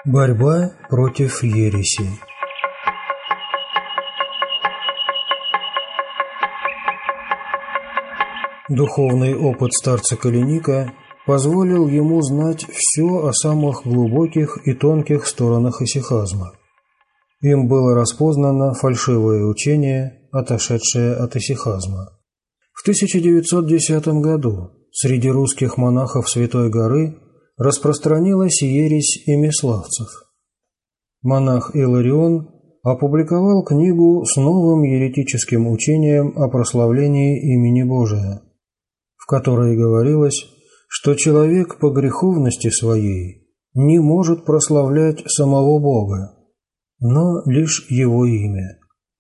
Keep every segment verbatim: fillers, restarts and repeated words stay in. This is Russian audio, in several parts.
Борьба против ереси. Духовный опыт старца Калиника позволил ему знать все о самых глубоких и тонких сторонах исихазма. Им было распознано фальшивое учение, отошедшее от исихазма. В тысяча девятьсот десятом году среди русских монахов Святой горы распространилась ересь имиславцев. Монах Иларион опубликовал книгу с новым еретическим учением о прославлении имени Божия, в которой говорилось, что человек по греховности своей не может прославлять самого Бога, но лишь Его имя.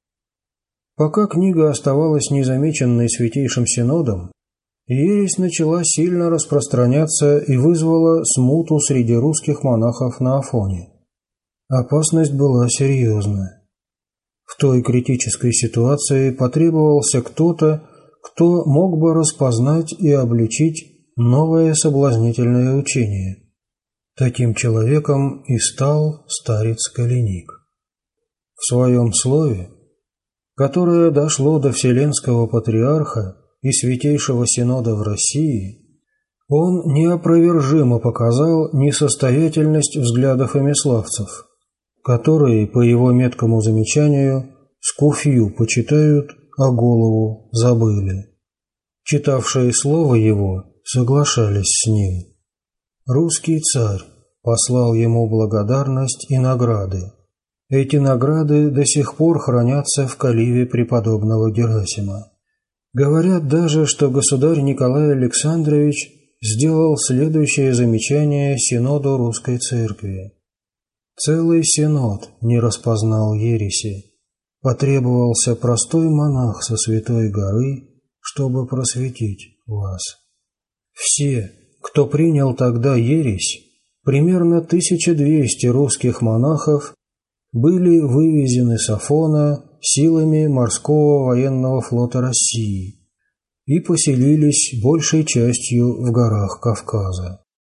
Пока книга оставалась незамеченной Святейшим Синодом, ересь начала сильно распространяться и вызвала смуту среди русских монахов на Афоне. Опасность была серьезная. В той критической ситуации потребовался кто-то, кто мог бы распознать и обличить новое соблазнительное учение. Таким человеком и стал старец Калиник. В своем слове, которое дошло до Вселенского Патриарха и Святейшего Синода в России, он неопровержимо показал несостоятельность взглядов имиславцев, которые, по его меткому замечанию, скуфью почитают, а голову забыли. Читавшие слово его соглашались с ним. Русский царь послал ему благодарность и награды. Эти награды до сих пор хранятся в каливе преподобного Герасима. Говорят даже, что государь Николай Александрович сделал следующее замечание Синоду Русской Церкви. Целый Синод не распознал ереси. Потребовался простой монах со Святой горы, чтобы просветить вас. Все, кто принял тогда ересь, примерно тысяча двести русских монахов, были вывезены с Афона силами морского военного флота России и поселились большей частью в горах Кавказа.